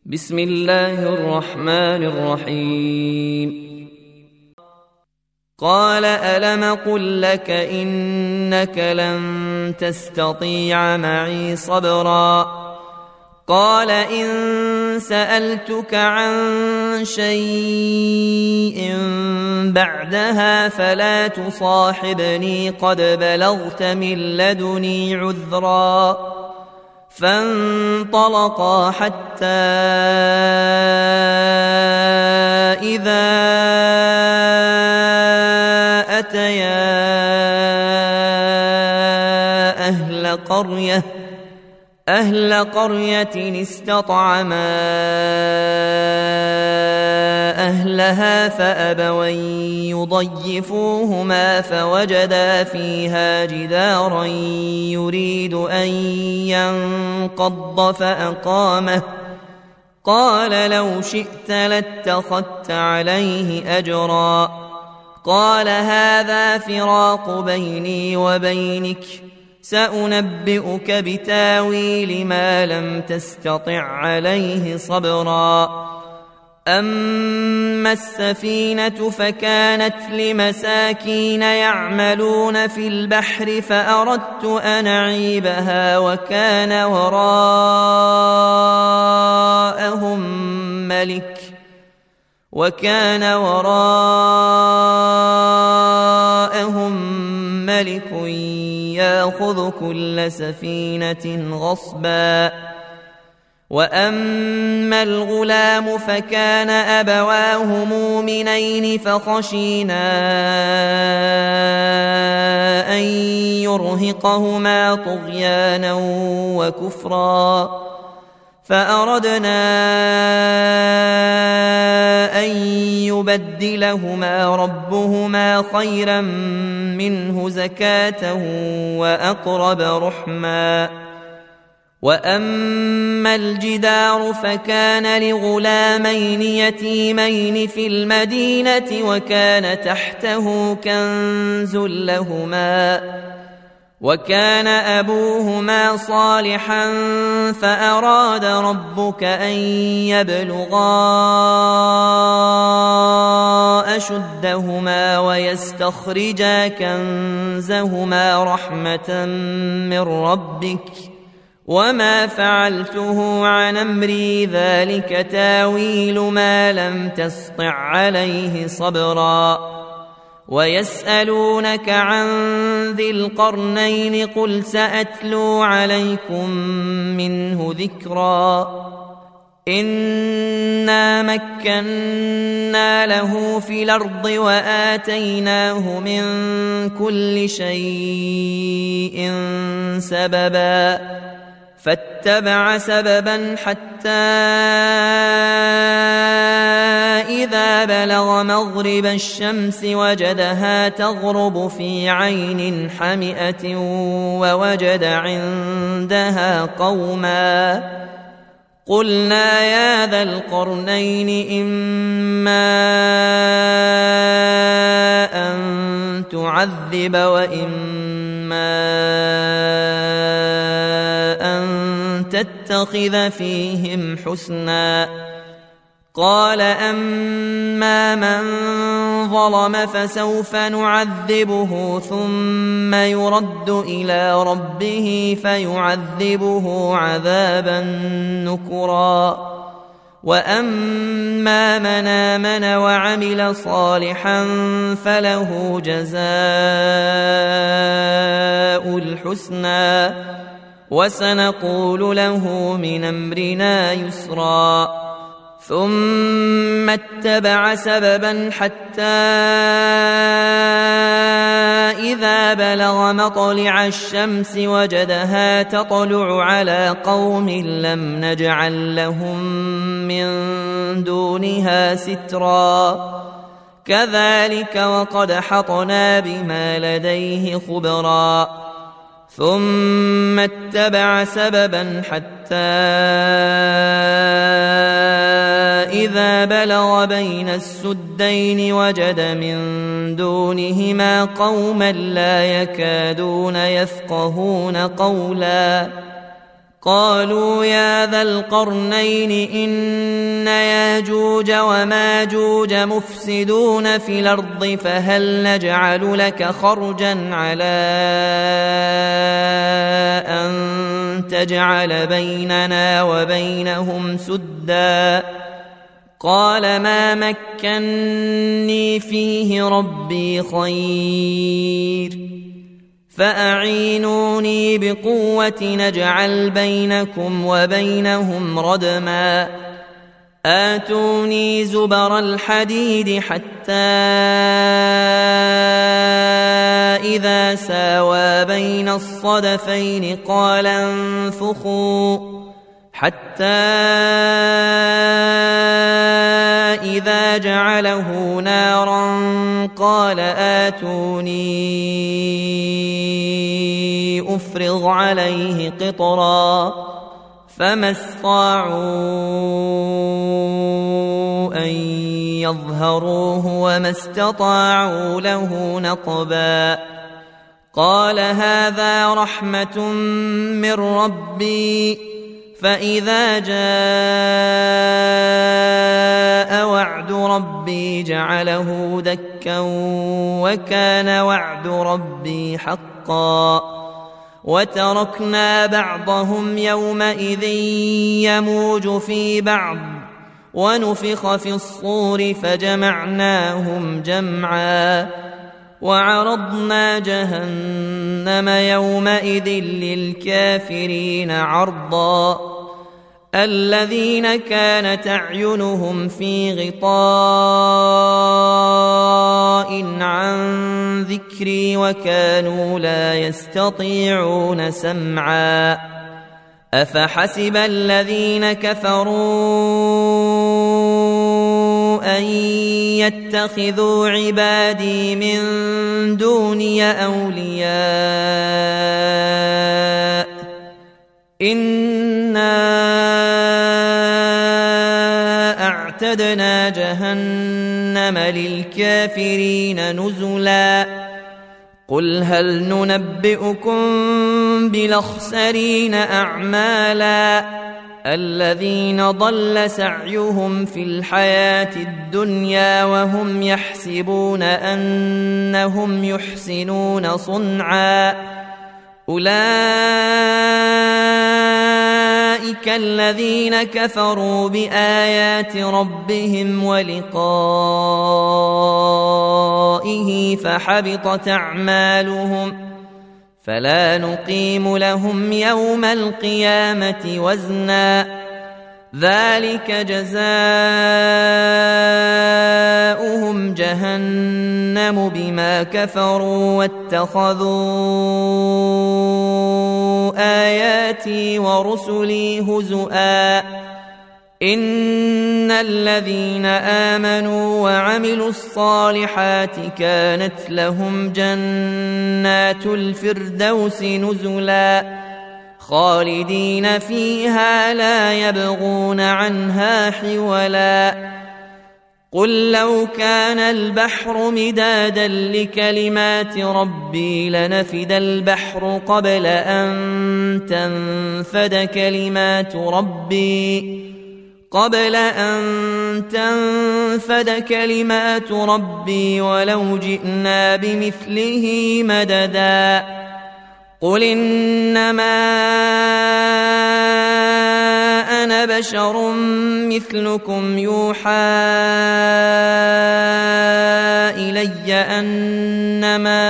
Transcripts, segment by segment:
بسم الله الرحمن الرحيم. قال ألم قل لك إنك لن تستطيع معي صبرا قال إن سألتك عن شيء بعدها فلا تصاحبني قد بلغت من لدني عذرا فانطلقا حتى إذا أتيا أهل قرية استطعما أهلها فأبوا يضيفوهما فوجدا فيها جدارا يريد أن ينقض فأقامه قال لو شئت لاتخذت عليه أجرا قال هذا فراق بيني وبينك سأنبئك بتاويل ما لم تستطع عليه صبرا أما السفينة فكانت لمساكين يعملون في البحر فأردت أن أعيبها وكان وراءهم ملك يأخذ كل سفينة غصبا وأما الغلام فكان أبواه مؤمنين فخشينا أن يرهقهما طغيانا وكفرا فأردنا أن يبدلهما ربهما خيرا منه زكاة وأقرب رحما وأما الجدار فكان لغلامين يتيمين في المدينة وكان تحته كنز لهما وكان أبوهما صالحا فأراد ربك أن يبلغا أشدهما ويستخرجا كنزهما رحمة من ربك وما فعلته عن أمري ذلك تاويل ما لم تسطع عليه صبرا ويسألونك عن ذي القرنين قل سأتلو عليكم منه ذكرا إنا مكنا له في الأرض وآتيناه من كل شيء سببا فاتبع سببا حتى إذا بلغ مغرب الشمس وجدها تغرب في عين حمئة ووجد عندها قوما قلنا يا ذا القرنين إما أن تعذب وإما أن تتخذ فيهم حسنا قال أما من ظلم فسوف نعذبه ثم يرد إلى ربه فيعذبه عذابا نكرا وأما من آمن وعمل صالحا فله جزاء الحسنى وسنقول له من أمرنا يسرا ثم اتبع سببا حتى إذا بلغ مطلع الشمس وجدها تطلع على قوم لم نجعل لهم من دونها سترا كذلك وقد حطنا بما لديه خبرا ثم اتبع سببا حتى إذا بلغ بين السدين وجد من دونهما قوما لا يكادون يفقهون قولا قالوا يا ذا القرنين إن ياجوج وماجوج مفسدون في الأرض فهل نجعل لك خرجا على أن تجعل بيننا وبينهم سدا قال ما مكني فيه ربي خير فأعينوني بقوة نجعل بينكم وبينهم ردما آتوني زبر الحديد حتى إذا ساوى بين الصدفين قال انفخوا حتى إذا جعله نارا قال آتوني أفرغ عليه قطرا فما استطاعوا أن يظهروه وما استطاعوا له نقبا قال هذا رحمة من ربي فإذا جاء وعد ربي جعله دكا وكان وعد ربي حقا وتركنا بعضهم يومئذ يموج في بعض ونفخ في الصور فجمعناهم جمعا وعرضنا جهنم يومئذ للكافرين عرضا الذين كانت أعينهم في غطاء عن ذكري وكانوا لا يستطيعون سمعا أفحسب الذين كفروا أن يتخذوا عبادي من دوني أولياء إنا أعتدنا جهنم للكافرين نزلا قل هل ننبئكم بالأخسرين أعمالا الذين ضل سعيهم في الحياة الدنيا وهم يحسبون أنهم يحسنون صنعا أولئك الذين كفروا بآيات ربهم ولقائه فحبطت أعمالهم فلا نقيم لهم يوم القيامة وزنا ذلك جزاؤهم جهنم بما كفروا واتخذوا آياتي ورسلي هزؤا إن الذين آمنوا وعملوا الصالحات كانت لهم جنات الفردوس نزلا خالدين فيها لا يبغون عنها حولا قل لو كان البحر مدادا لكلمات ربي لنفد البحر قبل أن تنفد كلمات ربي ولو جئنا بمثله مددا قل إنما أنا بشر مثلكم يوحى إلي أنما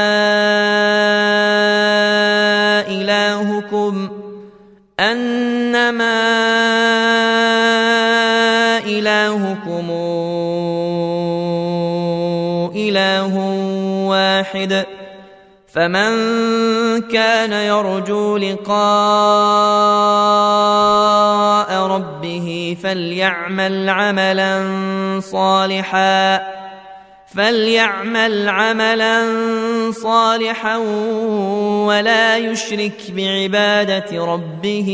إلهكم إله واحد فمن كان يرجو لقاء ربه فليعمل عملا صالحا ولا يشرك بعبادة ربه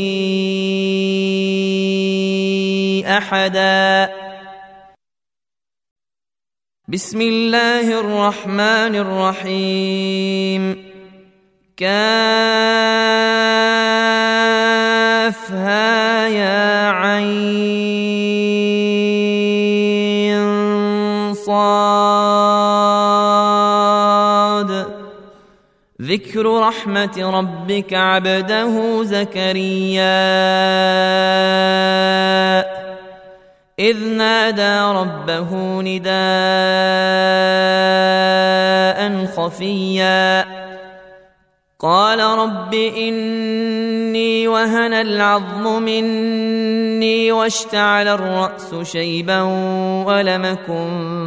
أحدا بسم الله الرحمن الرحيم كافها يا عين صاد. ذكر رحمة ربك عبده زكريا إذ نادى ربه نداء خفيا قال رب إني وهن العظم مني واشتعل الرأس شيبا ولم أكن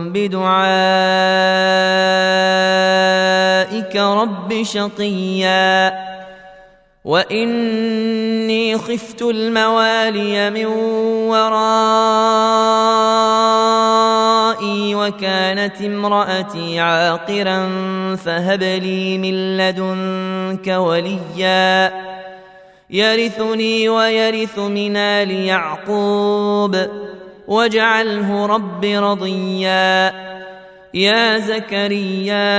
بدعائك رب شقيا وإني خفت الموالي من ورائي وكانت امرأتي عاقرا فهب لي من لدنك وليا يرثني ويرث من آل يعقوب واجعله رب رضيا. يا زكريا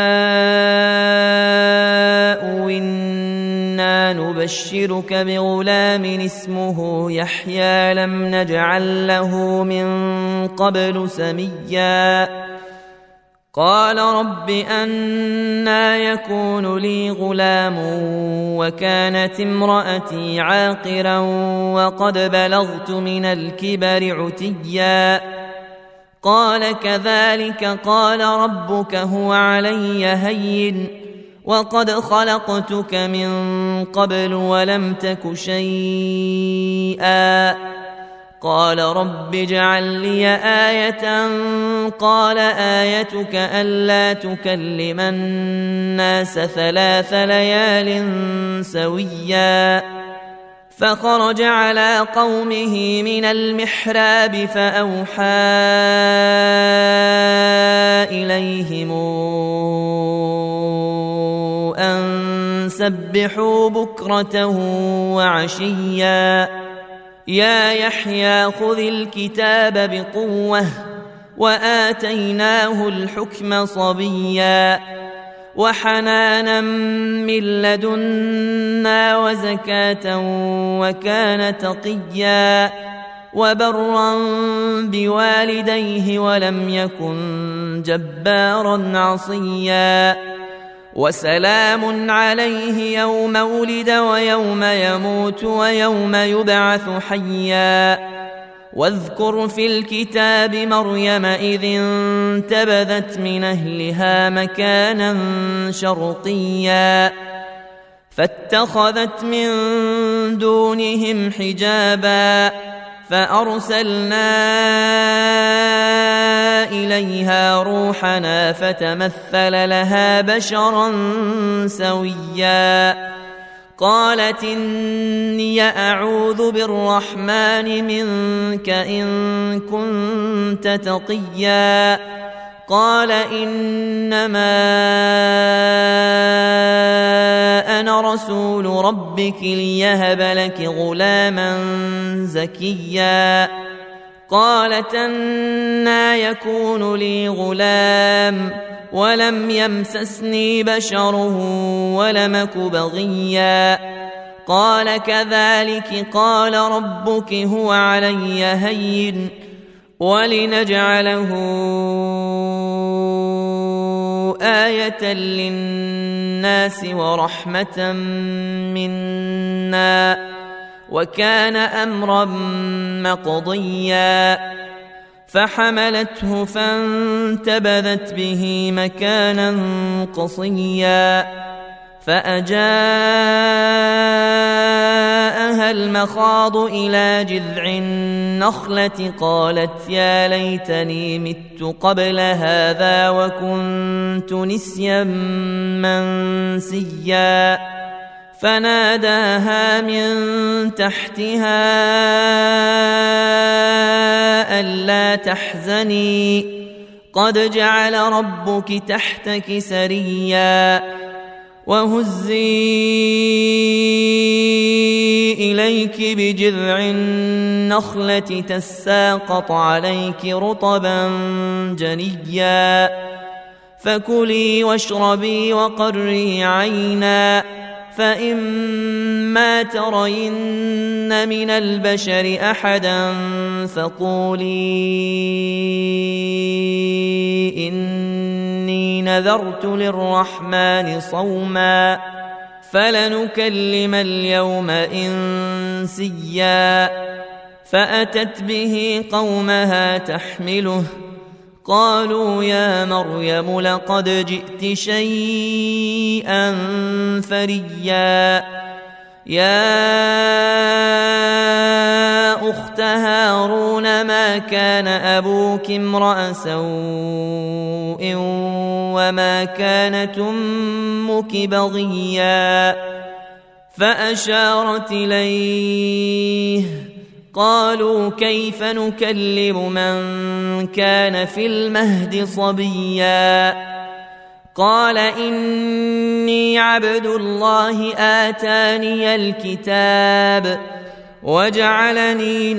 إنا نبشرك بغلام اسمه يحيى لم نجعل له من قبل سميا قال رب أنى يكون لي غلام وكانت امرأتي عاقرا وقد بلغت من الكبر عتيا قال كذلك قال ربك هو علي هين وقد خلقتك من قبل ولم تك شيئا قال رب اجعل لي آية قال آيتك ألا تكلم الناس 3 ليال سويا فخرج على قومه من المحراب فأوحى إليهم أن سبحوا بكرة وعشيا يا يحيى خذ الكتاب بقوة وآتيناه الحكم صبيا وحنانا من لدنا وزكاة وكان تقيا وبرا بوالديه ولم يكن جبارا عصيا وسلام عليه يوم ولد ويوم يموت ويوم يبعث حيا واذكر في الكتاب مريم إذ انتبذت من أهلها مكانا شرقيا فاتخذت من دونهم حجابا فأرسلنا إليها روحنا فتمثل لها بشرا سويا قالت إني أعوذ بالرحمن منك إن كنت تقيا قال إنما أنا رسول ربك ليهب لك غلاما زكيا قالت أنى يكون لي غلام ولم يمسسني بشر ولم أك بغيا قال كذلك قال ربك هو علي هين ولنجعله آية للناس ورحمة منا وكان أمرا مقضيا فحملته فانتبذت به مكانا قصيا فأجاءها المخاض إلى جذع النخلة قالت يا ليتني مت قبل هذا وكنت نسيا منسيا فناداها من تحتها ألا تحزني قد جعل ربك تحتك سريا وهزي إليك بجذع النخلة تساقط عليك رطبا جنيا فكلي واشربي وقري عينا فإما ترين من البشر أحدا فقولي إني نذرت للرحمن صوما فلنكلم اليوم إنسيا فأتت به قومها تحمله قالوا يا مريم لقد جئت شيئا فريا يا أخت هارون ما كان أبوك امرأ سوء وما كانت أمك بغيا فأشارت إليه قالوا كيف نكلم من كان في المهد صبيا قال إني عبد الله آتاني الكتاب وجعلني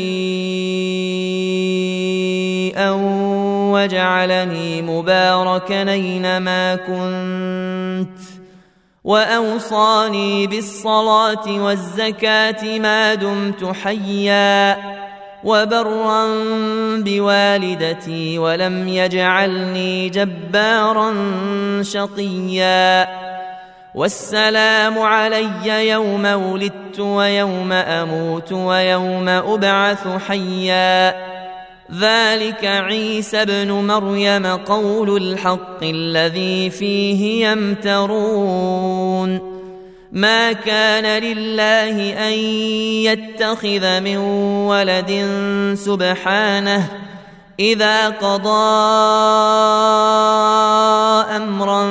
نبيا وجعلني مباركا أينما كنت وأوصاني بالصلاة والزكاة ما دمت حيا وبرا بوالدتي ولم يجعلني جبارا شقيا والسلام علي يوم ولدت ويوم أموت ويوم أبعث حيا ذلك عيسى ابن مريم قول الحق الذي فيه يمترون ما كان لله أن يتخذ من ولد سبحانه إذا قضى أمرا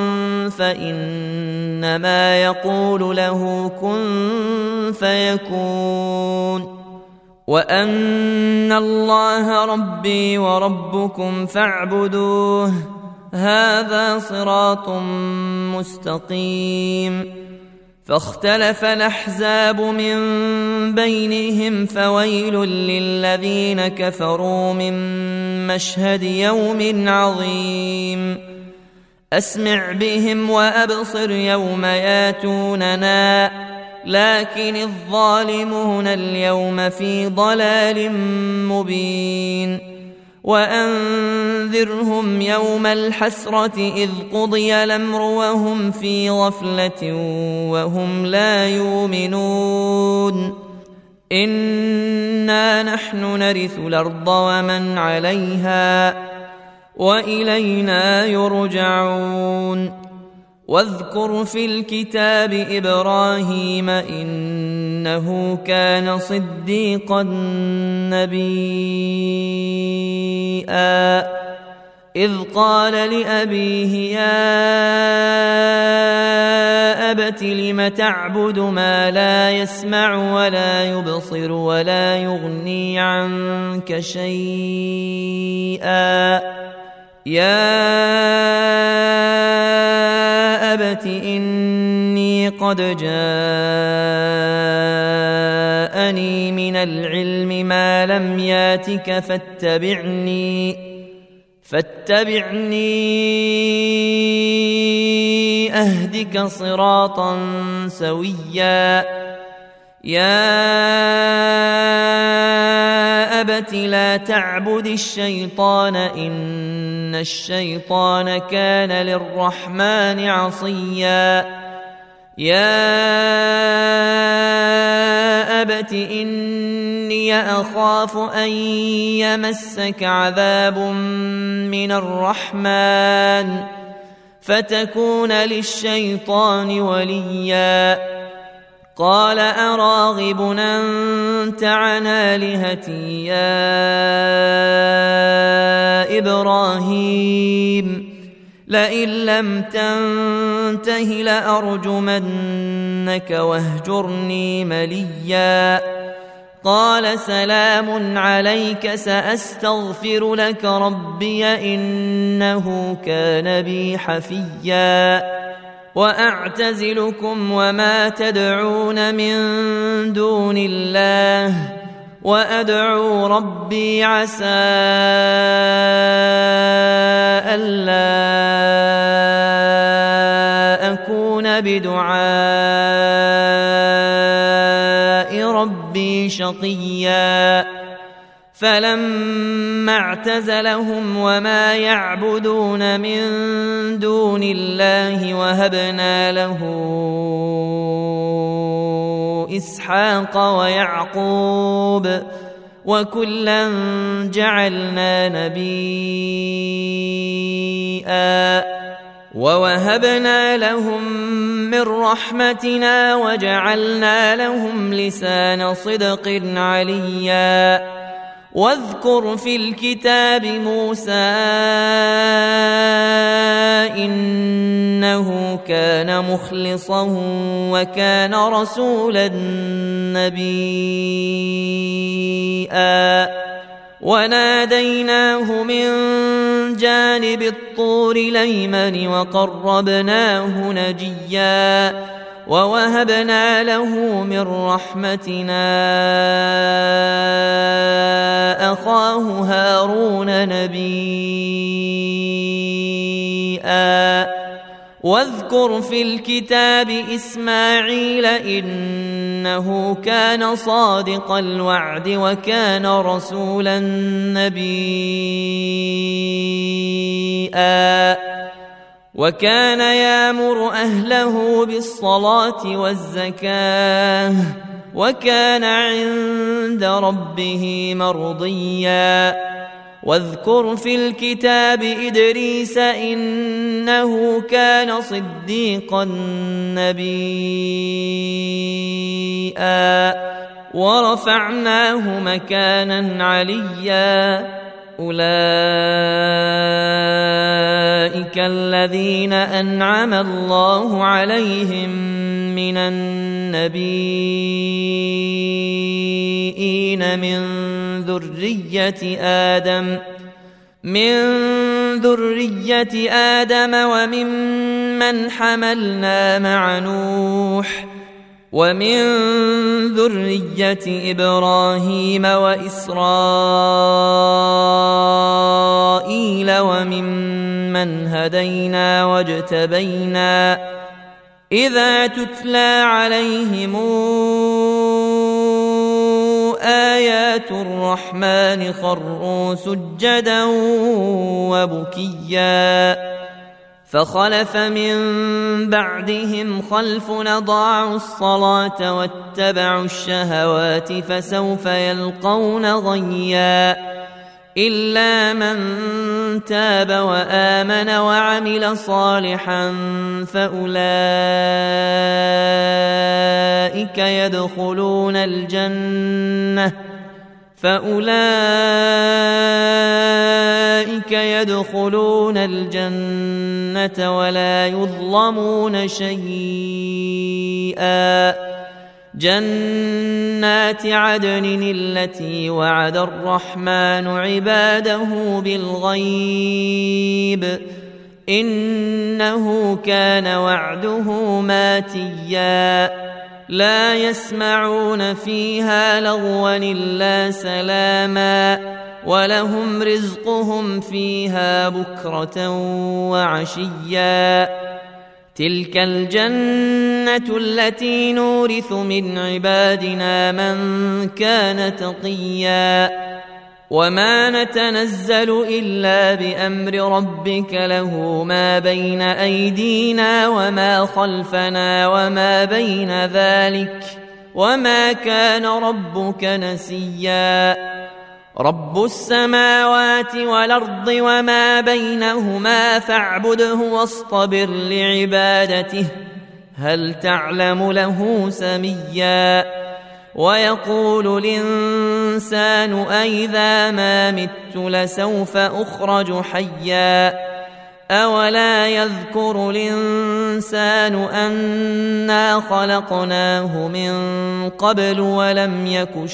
فإنما يقول له كن فيكون وأن الله ربي وربكم فاعبدوه هذا صراط مستقيم فاختلف الأحزاب من بينهم فويل للذين كفروا من مشهد يوم عظيم أسمع بهم وأبصر يوم ياتوننا لكن الظالمون اليوم في ضلال مبين وأنذرهم يوم الحسرة إذ قضي الأمر وهم في غفلة وهم لا يؤمنون إنا نحن نرث الأرض ومن عليها وإلينا يرجعون واذكر في الكتاب إبراهيم إنه كان صديقا نبيا إذ قال لأبيه يا أبت لم تعبد ما لا يسمع ولا يبصر ولا يغني عنك شيئا يا أبت إني قد جاءني من العلم ما لم ياتك فاتبعني أهدك صراطا سويا يا أبت لا تعبد الشيطان إن الشيطان كان للرحمن عصيا يا أبت إني أخاف أن يمسك عذاب من الرحمن فتكون للشيطان وليا قال أراغب أنت عن آلهتي يا إبراهيم لئن لم تنته لأرجمنك واهجرني مليا قال سلام عليك سأستغفر لك ربي إنه كان بي حفيا وأعتزلكم وما تدعون من دون الله وأدعو ربي عسى ألا أكون بدعاء ربي شقيا فلما اعتزلهم وما يعبدون من دون الله وهبنا له إسحاق ويعقوب وكلا جعلنا نبيا ووهبنا لهم من رحمتنا وجعلنا لهم لسان صدق عليا واذكر في الكتاب موسى إنه كان مخلصا وكان رسولا نبيا وناديناه من جانب الطور الأيمن وقربناه نجيا ووهبنا له من رحمتنا أخاه هارون نبيا واذكر في الكتاب إسماعيل إنه كان صادق الوعد وكان رسولا نبيا وكان يأمر أهله بالصلاة والزكاة وكان عند ربه مرضيا واذكر في الكتاب إدريس إنه كان صديقا نبيا ورفعناه مكانا عليا أولئك الذين أنعم الله عليهم من النبيين من ذرية آدم وممن حملنا مع نوح ومن ذرية إبراهيم وإسرائيل وممن هدينا واجتبينا إذا تتلى عليهم آيات الرحمن خروا سجدا وبكيا فخلف من بعدهم خلف أضاعوا الصلاة واتبعوا الشهوات فسوف يلقون غيا إلا من تاب وآمن وعمل صالحا فأولئك يدخلون الجنة ولا يظلمون شيئا جنات عدن التي وعد الرحمن عباده بالغيب إنه كان وعده ماتيا لا يسمعون فيها لغوا إلا سلاما ولهم رزقهم فيها بكرة وعشيا تلك الجنة التي نورث من عبادنا من كان تقيا وما نتنزل إلا بأمر ربك له ما بين أيدينا وما خلفنا وما بين ذلك وما كان ربك نسيا رب السماوات والأرض وما بينهما فاعبده واصطبر لعبادته هل تعلم له سميا ويقول الإنسان أئذا ما مت لسوف أخرج حيا أولا يذكر الإنسان أنا خلقناه من قبل ولم يك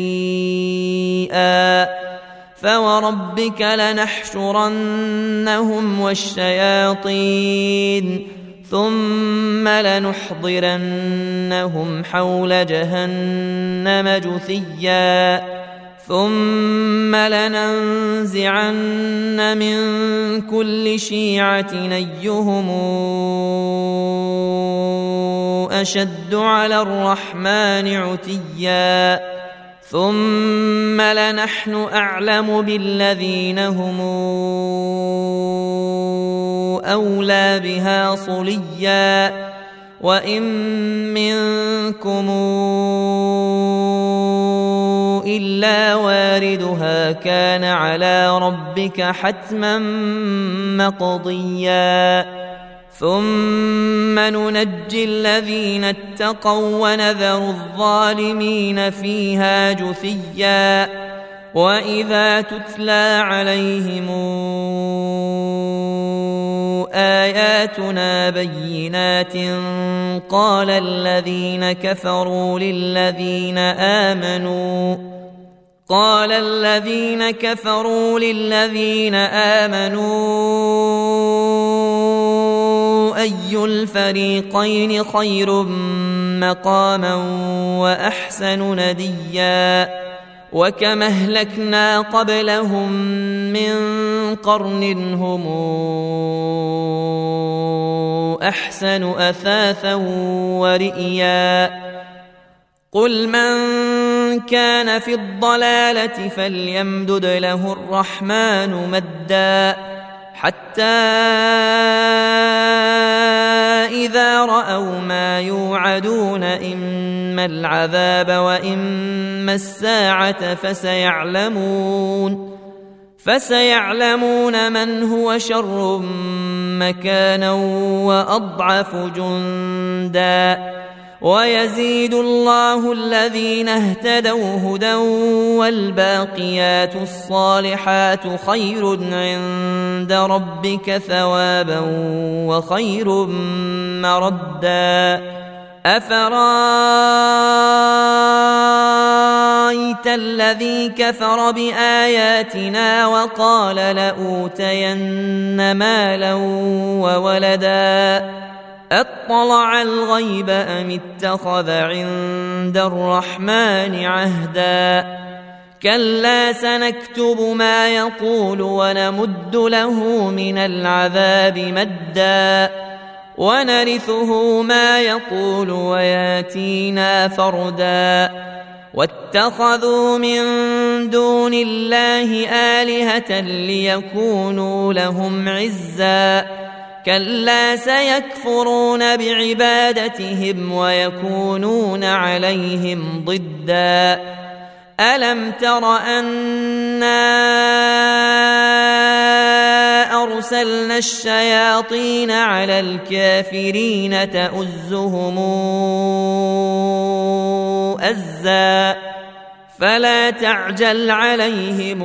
شيئا فوربك لنحشرنهم والشياطين ثم لنحضرنهم حول جهنم جثيا ثم لننزعن من كل شيعة أيهم أشد على الرحمن عتيا ثم لنحن أعلم بالذين هم أولى بها صليا وإن منكم إلا واردها كان على ربك حتما مقضيا ثم ننجي الذين اتقوا ونذر الظالمين فيها جثيا وإذا تتلى عليهم آياتنا بينات قال الذين كفروا للذين آمنوا أي الفريقين خير مقاما وأحسن نديا وكم أهلكنا قبلهم من قرن هم أحسن أثاثا ورئيا قل من كان في الضلالة فليمدد له الرحمن مدا حتى إذا رأوا ما يوعدون إما العذاب وإما الساعة فسيعلمون من هو شر مكانا وأضعف جندا ويزيد الله الذين اهتدوا هدى والباقيات الصالحات خير عند ربك ثوابا وخير مردا أفرأيت الذي كفر بآياتنا وقال لأوتين مالا وولدا أطلع الغيب أم اتخذ عند الرحمن عهدا كلا سنكتب ما يقول ونمد له من العذاب مدا ونرثه ما يقول وياتينا فردا واتخذوا من دون الله آلهة ليكونوا لهم عزا كلا سيكفرون بعبادتهم ويكونون عليهم ضدا ألم تر أنا أرسلنا الشياطين على الكافرين تؤزهم أزا فلا تعجل عليهم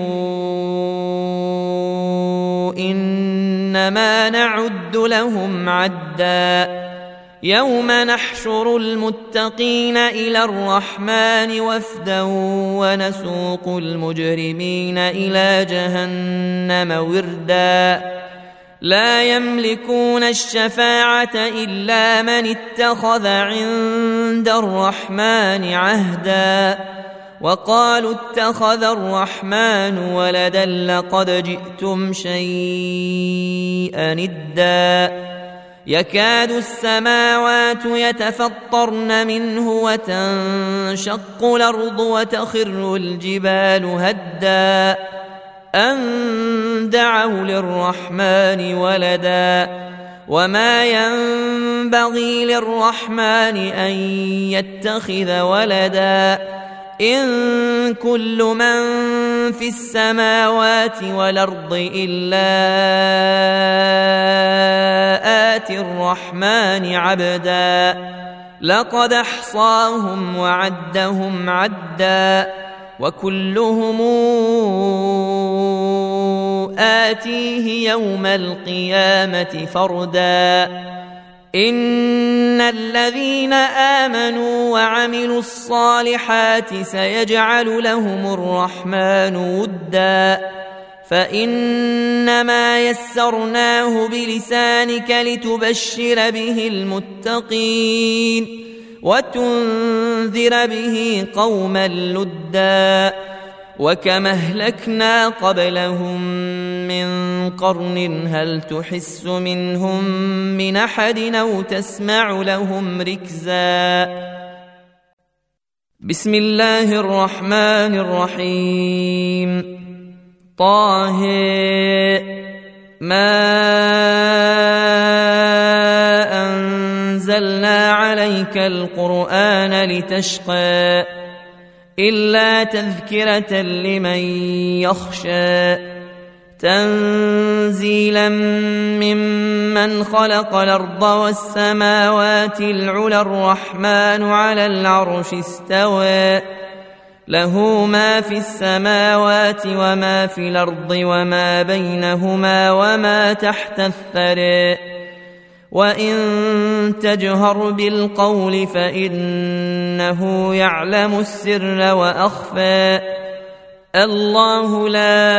إنما نعد لهم عدا يوم نحشر المتقين إلى الرحمن وفدا ونسوق المجرمين إلى جهنم وردا لا يملكون الشفاعة إلا من اتخذ عند الرحمن عهدا وقالوا اتخذ الرحمن ولدا لقد جئتم شيئا إدا يكاد السماوات يتفطرن منه وتنشق الأرض وتخر الجبال هدا أن دعوا للرحمن ولدا وما ينبغي للرحمن أن يتخذ ولدا إن كل من في السماوات والأرض إلا آتي الرحمن عبدا لقد أحصاهم وعدهم عدا وكلهم آتيه يوم القيامة فردا إن الذين آمنوا وعملوا الصالحات سيجعل لهم الرحمن ودا فإنما يسرناه بلسانك لتبشر به المتقين وتنذر به قوما لدا وكم أهلكنا قبلهم من قرن هل تحس منهم من أحد أو تسمع لهم ركزا. بسم الله الرحمن الرحيم. طه ما أنزلنا عليك القرآن لتشقى إلا تذكرة لمن يخشى تنزيلا ممن خلق الأرض والسماوات العلى الرحمن على العرش استوى له ما في السماوات وما في الأرض وما بينهما وما تحت الثرى وإن تجهر بالقول فإنه يعلم السر وأخفى الله لا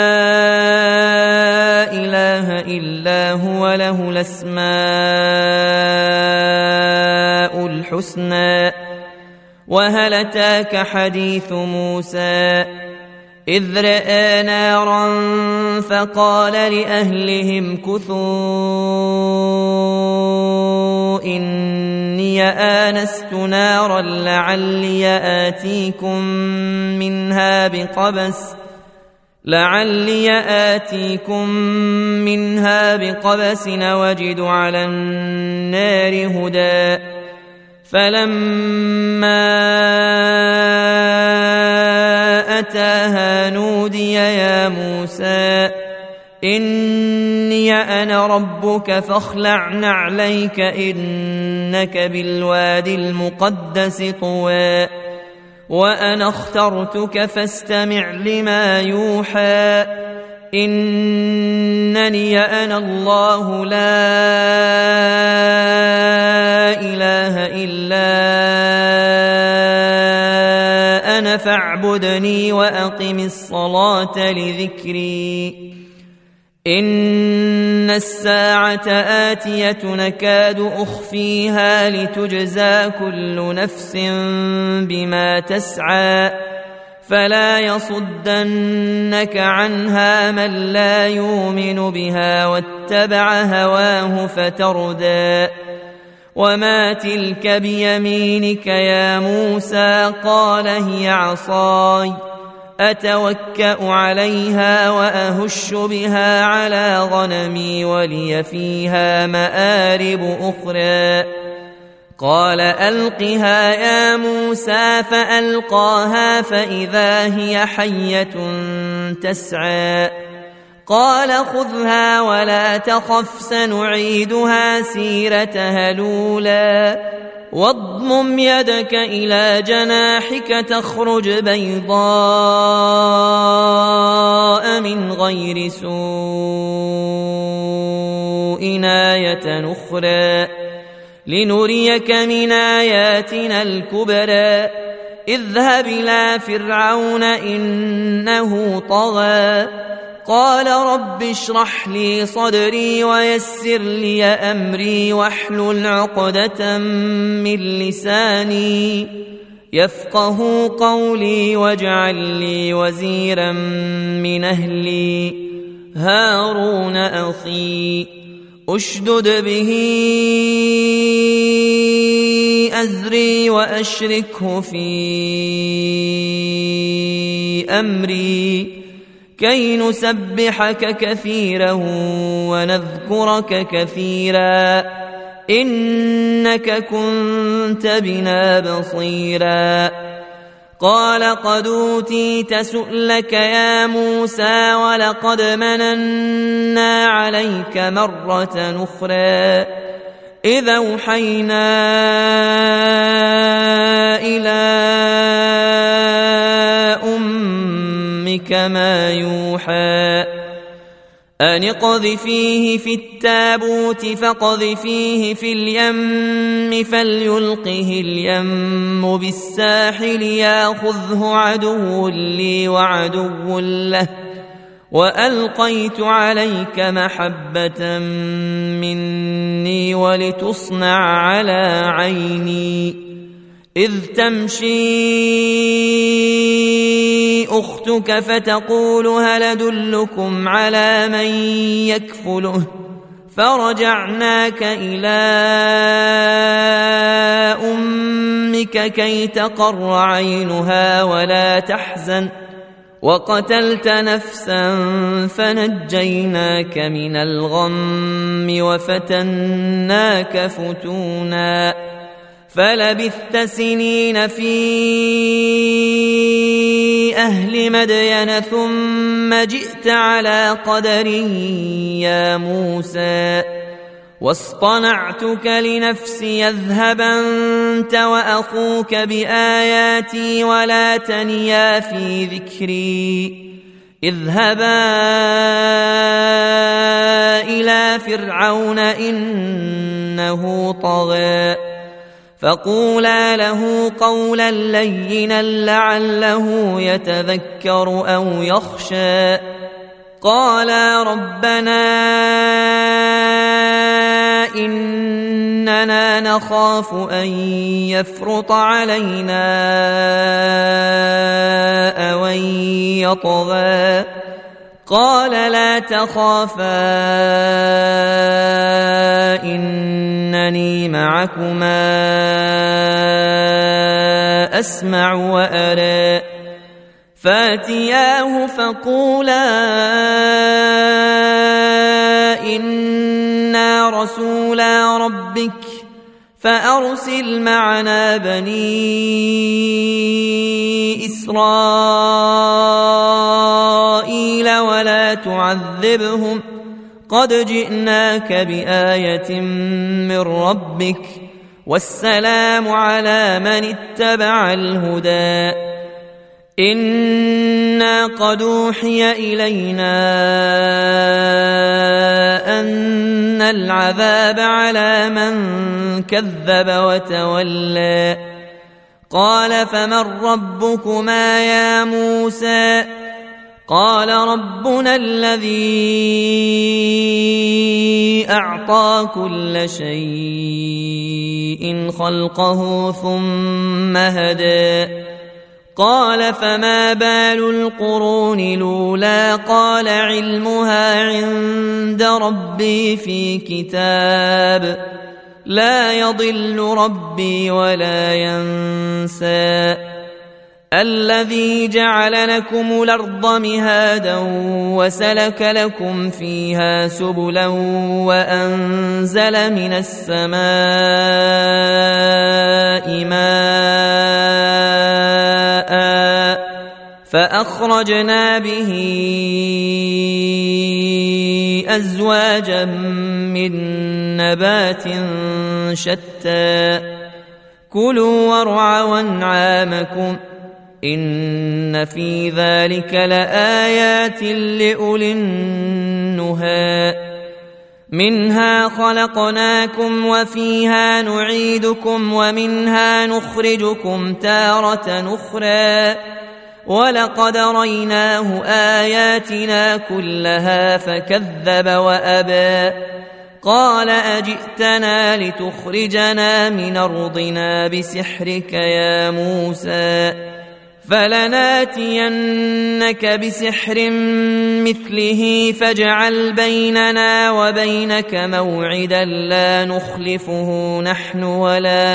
إله إلا هو له الأسماء الحسنى. وهل أتاك حديث موسى إذ رأى نارا فقال لأهلهم كثوا إني آنست نارا لعلي آتيكم منها بقبس وجد على النار هدى. فلما أتاها نودي يا موسى إني أنا ربك فاخلع نعليك إنك بالوادي المقدس طوى وأنا اخترتك فاستمع لما يوحى إنني أنا الله لا إله إلا أنا فاعبدني وأقم الصلاة لذكري. إن الساعة آتية نكاد أخفيها لتجزى كل نفس بما تسعى فلا يصدنك عنها من لا يؤمن بها واتبع هواه فتردى. وما تلك بيمينك يا موسى قال هي عصاي أتوكأ عليها وأهش بها على غنمي ولي فيها مآرب أخرى. قال ألقها يا موسى فألقاها فإذا هي حية تسعى قال خذها ولا تخف سنعيدها سيرتها الأولى واضمم يدك إلى جناحك تخرج بيضاء من غير سوء آية أخرى لنريك من آياتنا الكبرى اذهب إلى فرعون إنه طغى قال رب اشرح لي صدري ويسر لي أمري واحلل عقدة من لساني يفقه قولي واجعل لي وزيرا من أهلي هارون أخي أشدد به أزري وأشركه في أمري كي نسبحك كثيرا ونذكرك كثيرا إنك كنت بنا بصيرا. قال قد أوتيت سؤلك يا موسى ولقد مننا عليك مرة أخرى إذا أوحينا إلى أمك ما يوحى أن اقذفيه في التابوت فاقذفيه في اليم فليلقه اليم بالساحل ياخذه عدو لي وعدو له وألقيت عليك محبة مني ولتصنع على عيني إذ تمشي أختك فتقول هل أدلكم على من يكفله فرجعناك إلى أمك كي تقر عينها ولا تحزن وقتلت نفسا فنجيناك من الغم وفتناك فتونا فلبثت سنين في أهل مدين ثم جئت على قدر يا موسى واصطنعتك لنفسي اذهب أنت وأخوك بآياتي ولا تنيا في ذكري اذهبا إلى فرعون إنه طغى فقولا له قولا لينا لعله يتذكر أو يخشى قالا ربنا إننا نخاف أن يفرط علينا أو أن يطغى قال لا تخافا إنني معكما أسمع وأرى فاتياه فقولا إنا رسولا ربك فأرسل معنا بني إسرائيل ولا تعذبهم قد جئناك بآية من ربك والسلام على من اتبع الهدى إنا قد أوحي إلينا أن العذاب على من كذب وتولى قال فمن ربكما يا موسى قال ربنا الذي أعطى كل شيء خلقه ثم هدى قال فما بال القرون الأولى قال علمها عند ربي في كتاب لا يضل ربي ولا ينسى الذي جعل لكم الأرض مهادا وسلك لكم فيها سبلا وأنزل من السماء ماء فأخرجنا به أزواجا من نبات شتى كلوا وارعوا أنعامكم إن في ذلك لآيات لأولي النهى منها خلقناكم وفيها نعيدكم ومنها نخرجكم تارة أخرى ولقد ريناه آياتنا كلها فكذب وأبى قال أجئتنا لتخرجنا من أرضنا بسحرك يا موسى فلناتينك بسحر مثله فاجعل بيننا وبينك موعدا لا نخلفه نحن ولا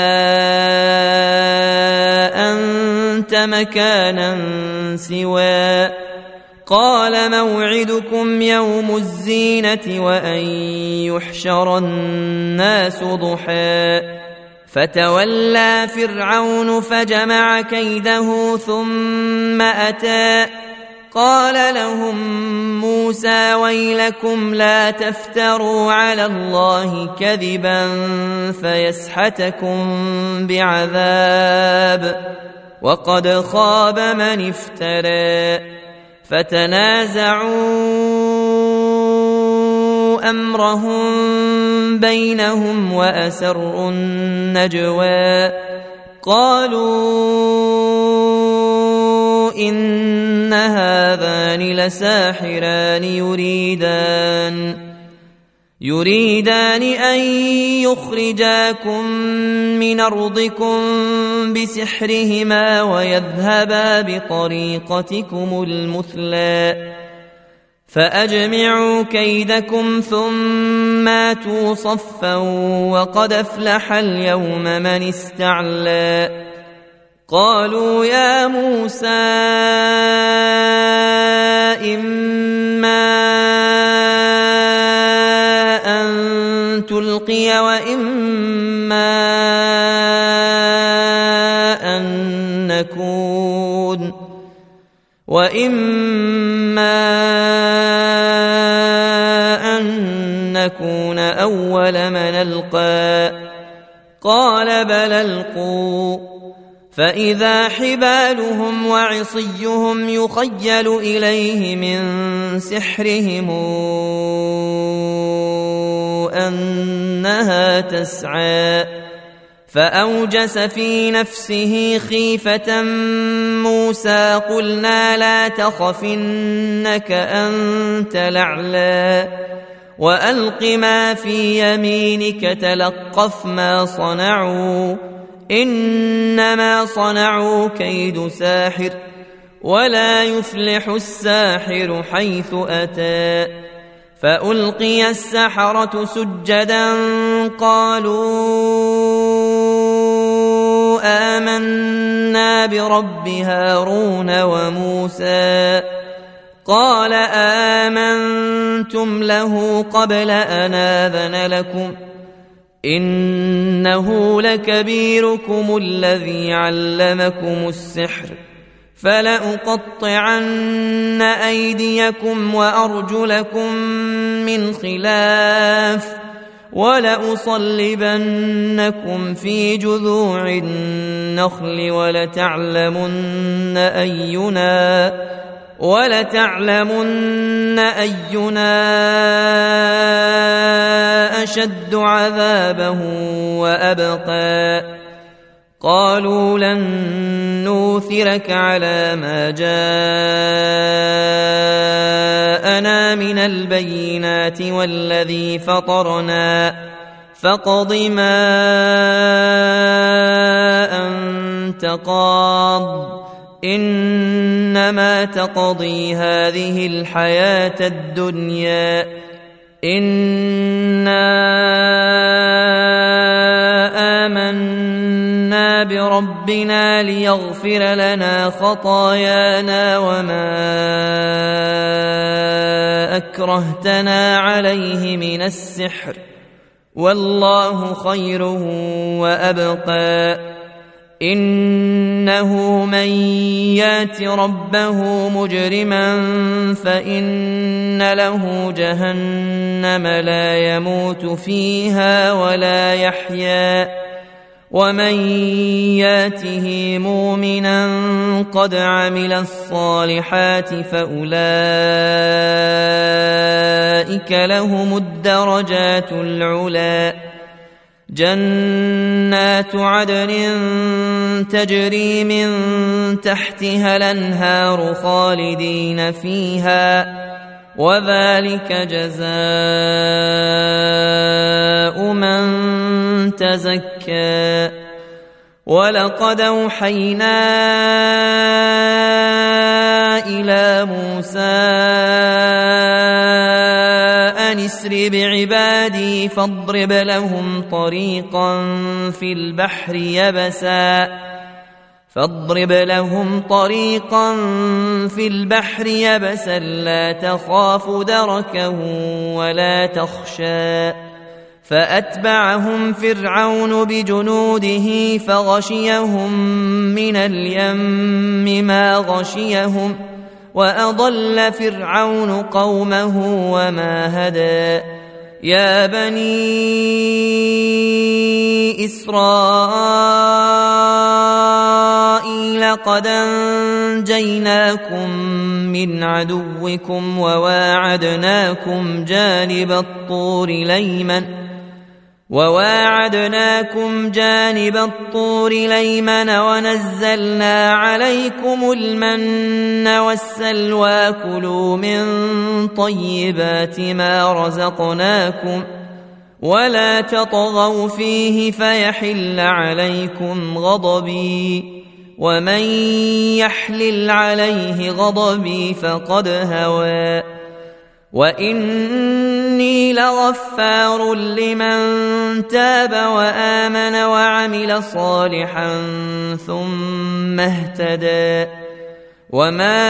أنت مكانا سوى قال موعدكم يوم الزينة وأن يحشر الناس ضحى فتولى فرعون فجمع كيده ثم أتى قال لهم موسى ويلكم لا تفتروا على الله كذبا فيسحتكم بعذاب وقد خاب من افترى فتنازعوا أمرهم بينهم وأسروا النجوى قالوا إن يريدان أن يخرجاكم من أرضكم بسحرهما ويذهبا بطريقتكم المثلى فأجمعوا كيدكم ثم آتوا صفا وقد أفلح اليوم من استعلى قالوا يا موسى إما أن تلقي وإما أن نكون أول من ألقى قال بل ألقوا فإذا حبالهم وعصيهم يخيل إليه من سحرهم أنها تسعى فأوجس في نفسه خيفة موسى قلنا لا تخف إنك أنت الأعلى وألق ما في يمينك تلقف ما صنعوا إنما صنعوا كيد ساحر ولا يفلح الساحر حيث أتى فألقي السحرة سجدا قالوا آمنا برب هارون وموسى قال آمنتم له قبل أن آذن لكم إنه لكبيركم الذي علمكم السحر فلأقطعن أيديكم وأرجلكم من خلاف ولأصلبنكم في جذوع النخل ولتعلمن أينا أشد عذابه وأبقى قالوا لن نوثرك على ما جاءنا من البينات والذي فطرنا فاقض ما أنت قاض إنما تقضي هذه الحياة الدنيا إنا آمنا بربنا ليغفر لنا خطايانا وما أكرهتنا عليه من السحر والله خير وأبقى إنه من يات ربه مجرما فإن له جهنم لا يموت فيها ولا يحيا ومن ياته مؤمنا قد عمل الصالحات فأولئك لهم الدرجات العلى جنات عدن تجري من تحتها الأنهار خالدين فيها وذلك جزاء من تزكى ولقد أوحينا إلى موسى أن اسر بعبادي فاضرب لهم طريقا في البحر يبسا لا تخاف دركا ولا تخشى فأتبعهم فرعون بجنوده فغشيهم من اليم ما غشيهم وأضل فرعون قومه وما هدى يا بني إسرائيل قد أنجيناكم من عدوكم وواعدناكم جانب الطور الأيمن وواعدناكم جانب الطور الأيمن ونزلنا عليكم المن والسلوى كلوا من طيبات ما رزقناكم ولا تطغوا فيه فيحل عليكم غضبي ومن يحلل عليه غضبي فقد هوى وإني لغفار لمن تاب وآمن وعمل صالحا ثم اهتدى وما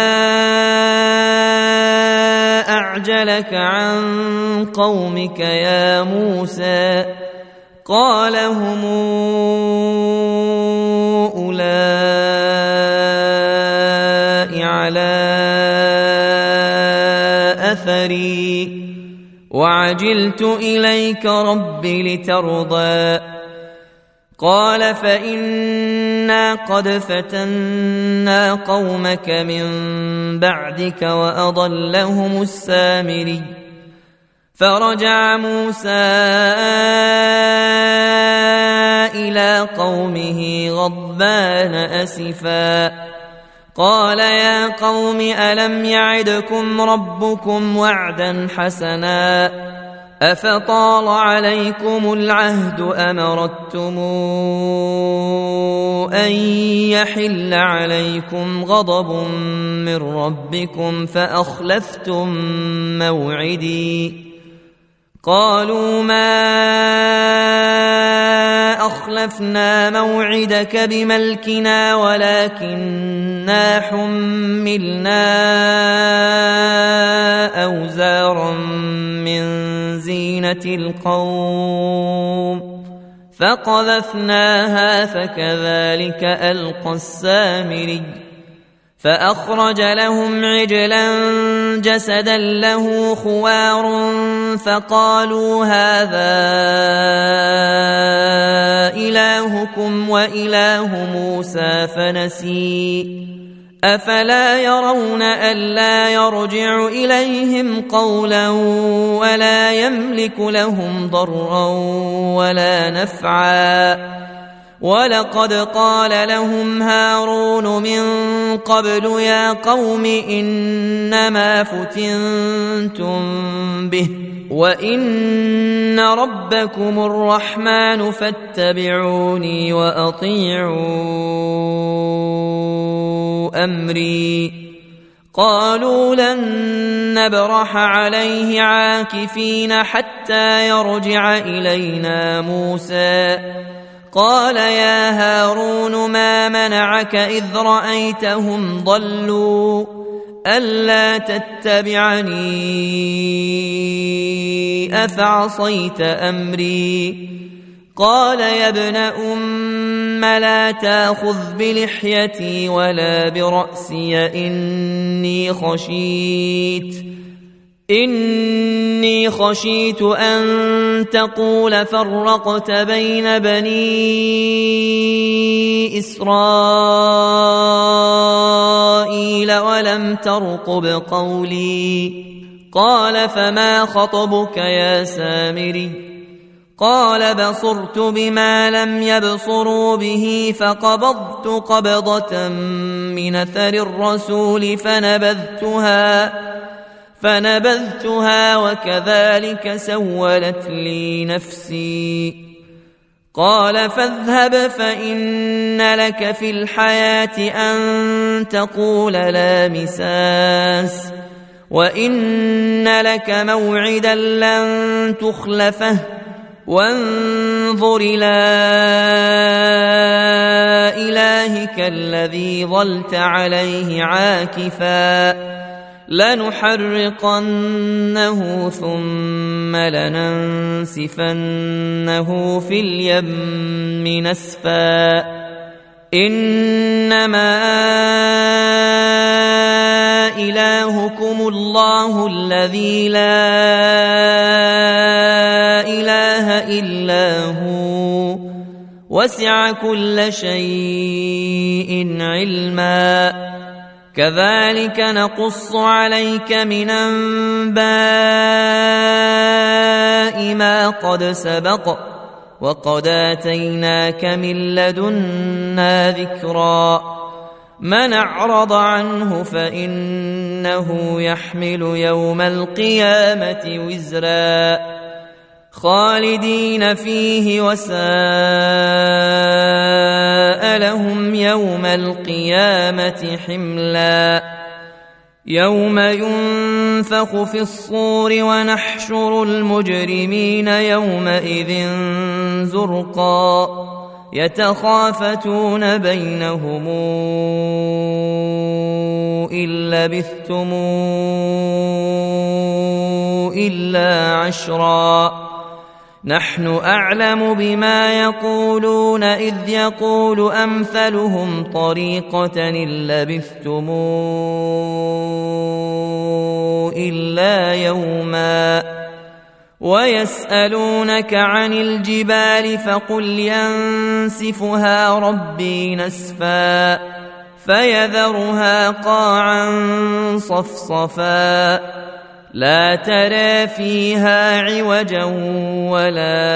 أعجلك عن قومك يا موسى قال هم أولئك على أثري وعجلت إليك رب لترضى قال فإنا قد فتنا قومك من بعدك وأضلهم السامري فرجع موسى إلى قومه غضبان أسفا قال يا قوم ألم يعدكم ربكم وعدا حسنا أفطال عليكم العهد أم أردتم أن يحل عليكم غضب من ربكم فأخلفتم موعدي قالوا ما أخلفنا موعدك بملكنا ولكننا حملنا أوزارا من زينة القوم فقذفناها فكذلك ألقى السامري فأخرج لهم عجلا جسدا له خوار فقالوا هذا إلهكم وإله موسى فنسي أفلا يرون ألا يرجع إليهم قولا ولا يملك لهم ضرا ولا نفعا ولقد قال لهم هارون من قبل يا قوم إنما فتنتم به وإن ربكم الرحمن فاتبعوني وأطيعوا أمري قالوا لن نبرح عليه عاكفين حتى يرجع إلينا موسى قال يا هارون ما منعك إذ رأيتهم ضلوا ألا تتبعني أفعصيت أمري قال يا ابن أم لا تأخذ بلحيتي ولا برأسي إني خشيت أن تقول فرقت بين بني إسرائيل ولم ترقب قولي قال فما خطبك يا سامري قال بصرت بما لم يبصروا به فقبضت قبضة من أثر الرسول فنبذتها وكذلك سولت لي نفسي قال فاذهب فإن لك في الحياة أن تقول لا مساس وإن لك موعدا لن تخلفه وانظر إلى إلهك الذي ظلت عليه عاكفا لنحرقنه ثم لننسفنه في اليم نسفا إنما إلهكم الله الذي لا إله إلا هو وسع كل شيء علما كذلك نقص عليك من أنباء ما قد سبق وقد آتيناك من لدنا ذكرا من أعرض عنه فإنه يحمل يوم القيامة وزرا خالدين فيه وساء لهم يوم القيامة حملا يوم ينفخ في الصور ونحشر المجرمين يومئذ زرقا يتخافتون بينهم إن لبثتم إلا عشرا نحن أعلم بما يقولون إذ يقول أمثلهم طريقة إن لبثتم إلا يوما ويسألونك عن الجبال فقل ينسفها ربي نسفا فيذرها قاعا صفصفا لا ترى فيها عوجا ولا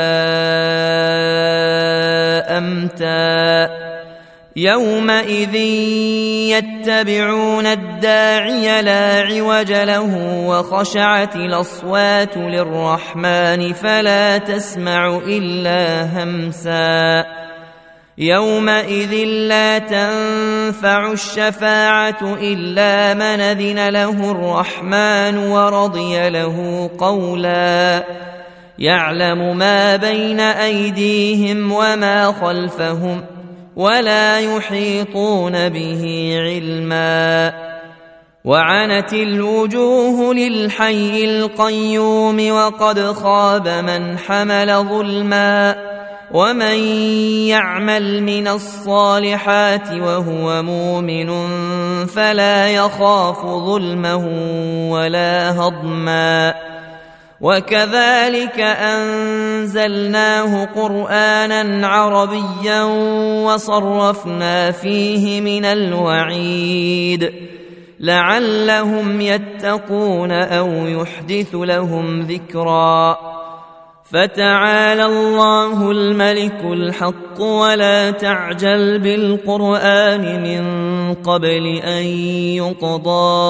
أمتا يومئذ يتبعون الداعي لا عوج له وخشعت الأصوات للرحمن فلا تسمع إلا همسا يومئذ لا تنفع الشفاعة إلا من أذن له الرحمن ورضي له قولا يعلم ما بين أيديهم وما خلفهم ولا يحيطون به علما وعنت الوجوه للحي القيوم وقد خاب من حمل ظلما ومن يعمل من الصالحات وهو مؤمن فلا يخاف ظلما ولا هضما وكذلك أنزلناه قرآنا عربيا وصرفنا فيه من الوعيد لعلهم يتقون أو يحدث لهم ذكرا فتعالى الله الملك الحق ولا تعجل بالقرآن من قبل أن يقضى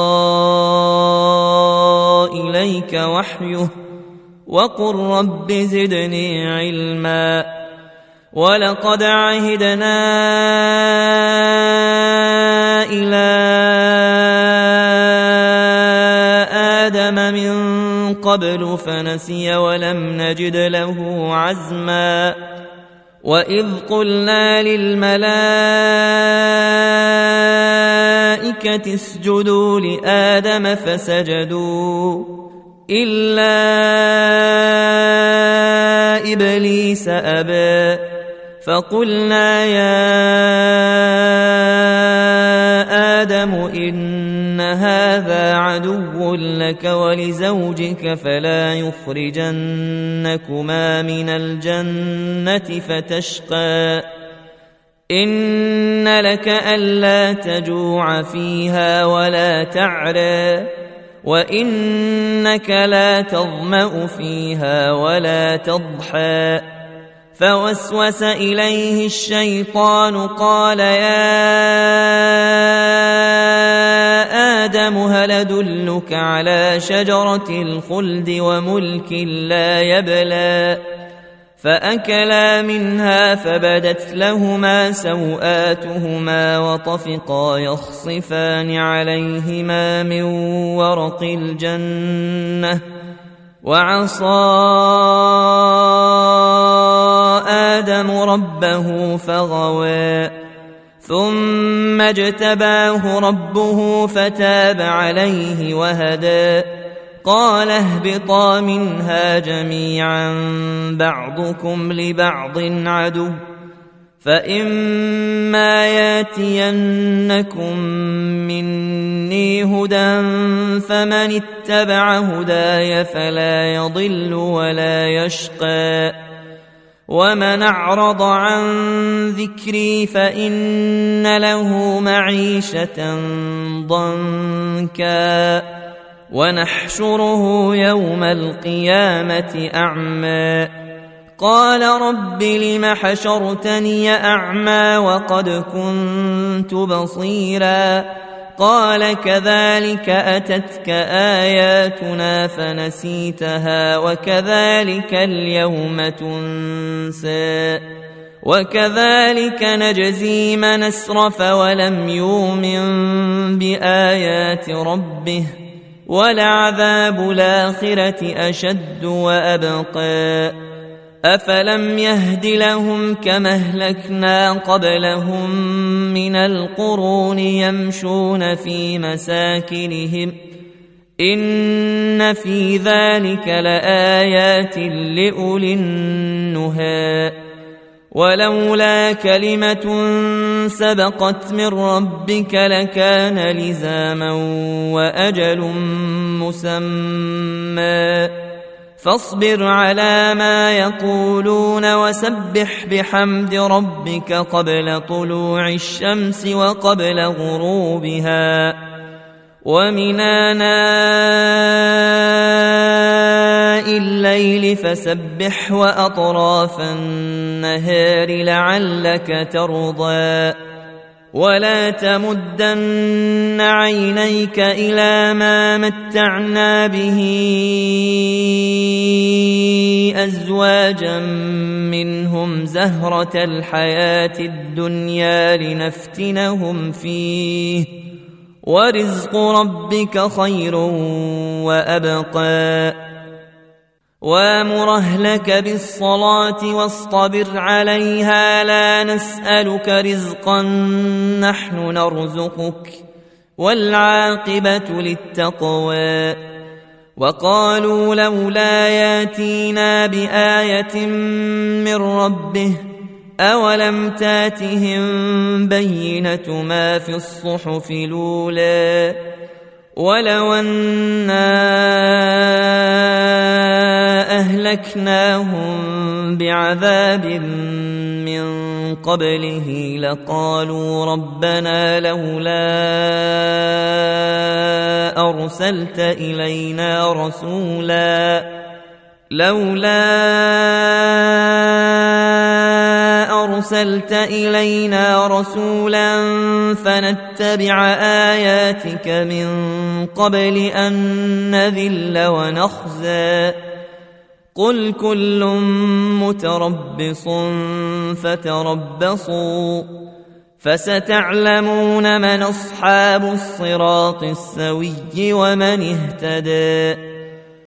إليك وحيه وقل رب زدني علما ولقد عهدنا إلى آدم من قبل فنسي ولم نجد له عزما وإذ قلنا للملائكة اسجدوا لآدم فسجدوا إلا إبليس أبى فقلنا يا آدم إن هذا عدو لك ولزوجك فلا يخرجنكما من الجنة فتشقى إن لك ألا تجوع فيها ولا تعرى وإنك لا تظمأ فيها ولا تضحى فوسوس إليه الشيطان قال يا آدم هل أدلك على شجرة الخلد وملك لا يبلى فأكلا منها فبدت لهما سوآتهما وطفقا يخصفان عليهما من ورق الجنة وعصى آدم ربه فغوى ثم اجتباه ربه فتاب عليه وهدى قال اهبطا منها جميعا بعضكم لبعض عدو فإما ياتينكم مني هدى فمن اتبع هداي فلا يضل ولا يشقى ومن أعرض عن ذكري فإن له معيشة ضنكا ونحشره يوم القيامة أعمى قال رب لم حشرتني أعمى وقد كنت بصيرا قال كذلك أتتك آياتنا فنسيتها وكذلك اليوم تنسى وكذلك نجزي من أسرف ولم يؤمن بآيات ربه ولعذاب الآخرة أشد وأبقى أفلم يهد لهم كما أهلكنا قبلهم من القرون يمشون في مساكنهم إن في ذلك لآيات لأولي النهى ولولا كلمة سبقت من ربك لكان لزاما وأجل مسمى فاصبر على ما يقولون وسبح بحمد ربك قبل طلوع الشمس وقبل غروبها ومن آناء الليل فسبح وأطراف النهار لعلك ترضى ولا تمدن عينيك إلى ما متعنا به أزواجا منهم زهرة الحياة الدنيا لنفتنهم فيه ورزق ربك خير وأبقى وامر أهلك بالصلاة واصطبر عليها لا نسألك رزقا نحن نرزقك والعاقبة للتقوى وقالوا لولا ياتينا بآية من ربه أولم تاتهم بينة ما في الصحف الأولى ولو أنا أهلكناهم بعذاب من قبله لقالوا ربنا لولا أرسلت إلينا رسولا فنتبع آياتك من قبل أن نذل ونخزى قل كل متربص فتربصوا فستعلمون من أصحاب الصراط السوي ومن اهتدى